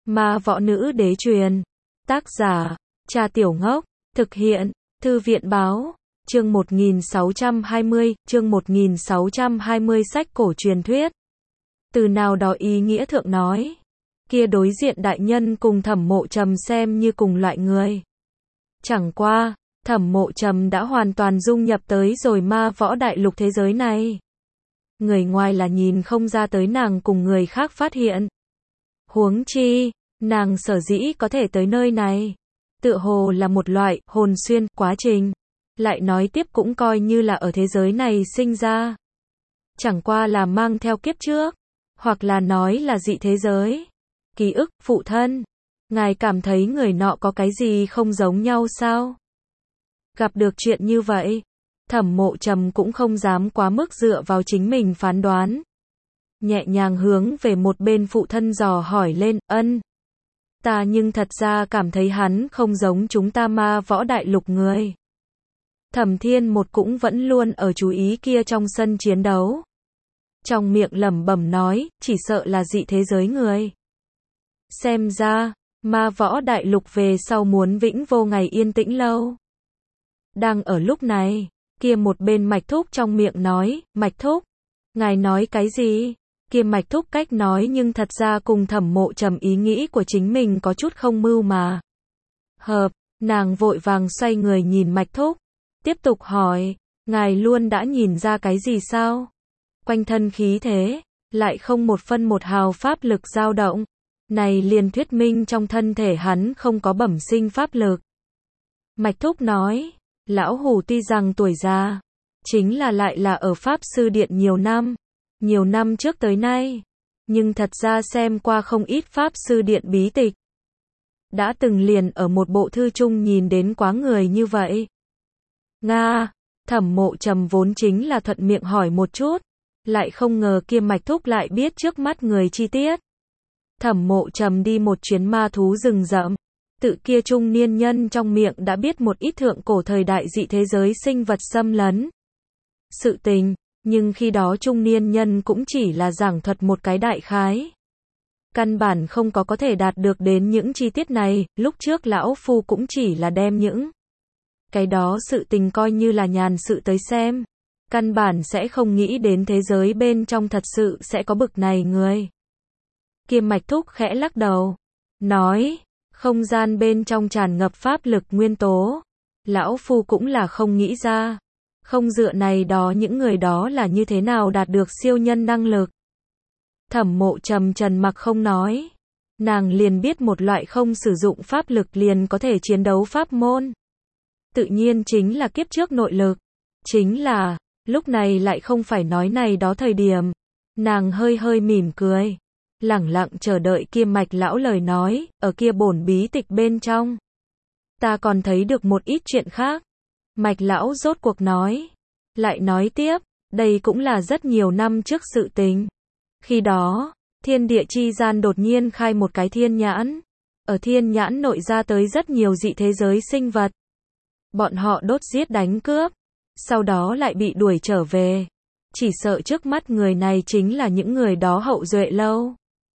Ma võ nữ đế truyền. Tác giả, Cha Tiểu Ngốc. Thực hiện, Thư viện báo. Chương 1620, chương 1620 sách cổ truyền thuyết. Từ nào đó ý nghĩa thượng nói. Kia đối diện đại nhân cùng Thẩm Mộ Trầm xem như cùng loại người. Chẳng qua, Thẩm Mộ Trầm đã hoàn toàn dung nhập tới rồi ma võ đại lục thế giới này. Người ngoài là nhìn không ra tới nàng cùng người khác phát hiện. Huống chi, nàng sở dĩ có thể tới nơi này. Tựa hồ là một loại hồn xuyên quá trình. Lại nói tiếp cũng coi như là ở thế giới này sinh ra. Chẳng qua là mang theo kiếp trước. Hoặc là nói là dị thế giới. Ký ức, phụ thân. Ngài cảm thấy người nọ có cái gì không giống nhau sao? Gặp được chuyện như vậy, Thẩm Mộ Trầm cũng không dám quá mức dựa vào chính mình phán đoán. Nhẹ nhàng hướng về một bên phụ thân dò hỏi lên, ân. Ta nhưng thật ra cảm thấy hắn không giống chúng ta ma võ đại lục người. Thẩm Thiên Một cũng vẫn luôn ở chú ý kia trong sân chiến đấu. Trong miệng lẩm bẩm nói, chỉ sợ là dị thế giới người. Xem ra, ma võ đại lục về sau muốn vĩnh vô ngày yên tĩnh lâu. Đang ở lúc này, kia một bên Mạch Thúc trong miệng nói, Mạch Thúc, ngài nói cái gì? Kia Mạch Thúc cách nói nhưng thật ra cùng Thẩm Mộ Trầm ý nghĩ của chính mình có chút không mưu mà. Hợp, nàng vội vàng xoay người nhìn Mạch Thúc, tiếp tục hỏi, ngài luôn đã nhìn ra cái gì sao? Quanh thân khí thế, lại không một phân một hào pháp lực dao động. Này liền thuyết minh trong thân thể hắn không có bẩm sinh pháp lực. Mạch Thúc nói, lão hủ tuy rằng tuổi già, chính là lại là ở Pháp Sư Điện nhiều năm trước tới nay, nhưng thật ra xem qua không ít Pháp Sư Điện bí tịch. Đã từng liền ở một bộ thư chung nhìn đến quá người như vậy. Nga, Thẩm Mộ Trầm vốn chính là thuận miệng hỏi một chút, lại không ngờ kia Mạch Thúc lại biết trước mắt người chi tiết. Thẩm Mộ Trầm đi một chuyến ma thú rừng rậm, tự kia trung niên nhân trong miệng đã biết một ít thượng cổ thời đại dị thế giới sinh vật xâm lấn. Sự tình, nhưng khi đó trung niên nhân cũng chỉ là giảng thuật một cái đại khái. Căn bản không có thể đạt được đến những chi tiết này, lúc trước lão phu cũng chỉ là đem những cái đó sự tình coi như là nhàn sự tới xem. Căn bản sẽ không nghĩ đến thế giới bên trong thật sự sẽ có bực này người. Kia Mạch Thúc khẽ lắc đầu, nói, không gian bên trong tràn ngập pháp lực nguyên tố. Lão phu cũng là không nghĩ ra. Không dựa này đó những người đó là như thế nào đạt được siêu nhân năng lực. Thẩm Mộ Trầm trầm mặc không nói. Nàng liền biết một loại không sử dụng pháp lực liền có thể chiến đấu pháp môn. Tự nhiên chính là kiếp trước nội lực. Chính là, lúc này lại không phải nói này đó thời điểm. Nàng hơi hơi mỉm cười. Lẳng lặng chờ đợi kia Mạch lão lời nói, ở kia bổn bí tịch bên trong. Ta còn thấy được một ít chuyện khác. Mạch lão rốt cuộc nói. Lại nói tiếp, đây cũng là rất nhiều năm trước sự tình. Khi đó, thiên địa chi gian đột nhiên khai một cái thiên nhãn. Ở thiên nhãn nội ra tới rất nhiều dị thế giới sinh vật. Bọn họ đốt giết đánh cướp. Sau đó lại bị đuổi trở về. Chỉ sợ trước mắt người này chính là những người đó hậu duệ lâu.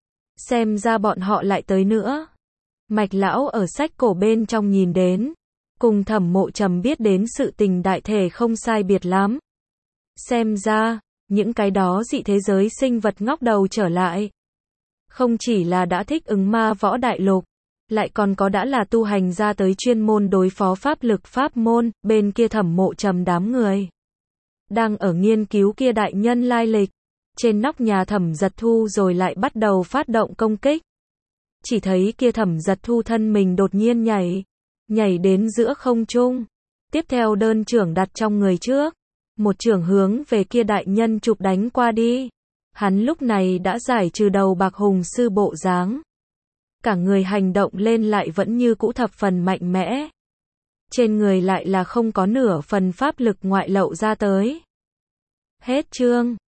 Xem ra bọn họ lại tới nữa. Mạch lão ở sách cổ bên trong nhìn đến. Cùng Thẩm Mộ Trầm biết đến sự tình đại thể không sai biệt lắm. Xem ra, những cái đó dị thế giới sinh vật ngóc đầu trở lại. Không chỉ là đã thích ứng ma võ đại lục. Lại còn có đã là tu hành ra tới chuyên môn đối phó pháp lực pháp môn. Bên kia Thẩm Mộ Trầm đám người đang ở nghiên cứu kia đại nhân lai lịch. Trên nóc nhà Thẩm Giật Thu rồi lại bắt đầu phát động công kích. Chỉ thấy kia Thẩm Giật Thu thân mình đột nhiên nhảy đến giữa không trung. Tiếp theo đơn trưởng đặt trong người trước. Một trưởng hướng về kia đại nhân chụp đánh qua đi. Hắn lúc này đã giải trừ đầu bạc hùng sư bộ dáng. Cả người hành động lên lại vẫn như cũ thập phần mạnh mẽ. Trên người lại là không có nửa phần pháp lực ngoại lậu ra tới. Hết chương.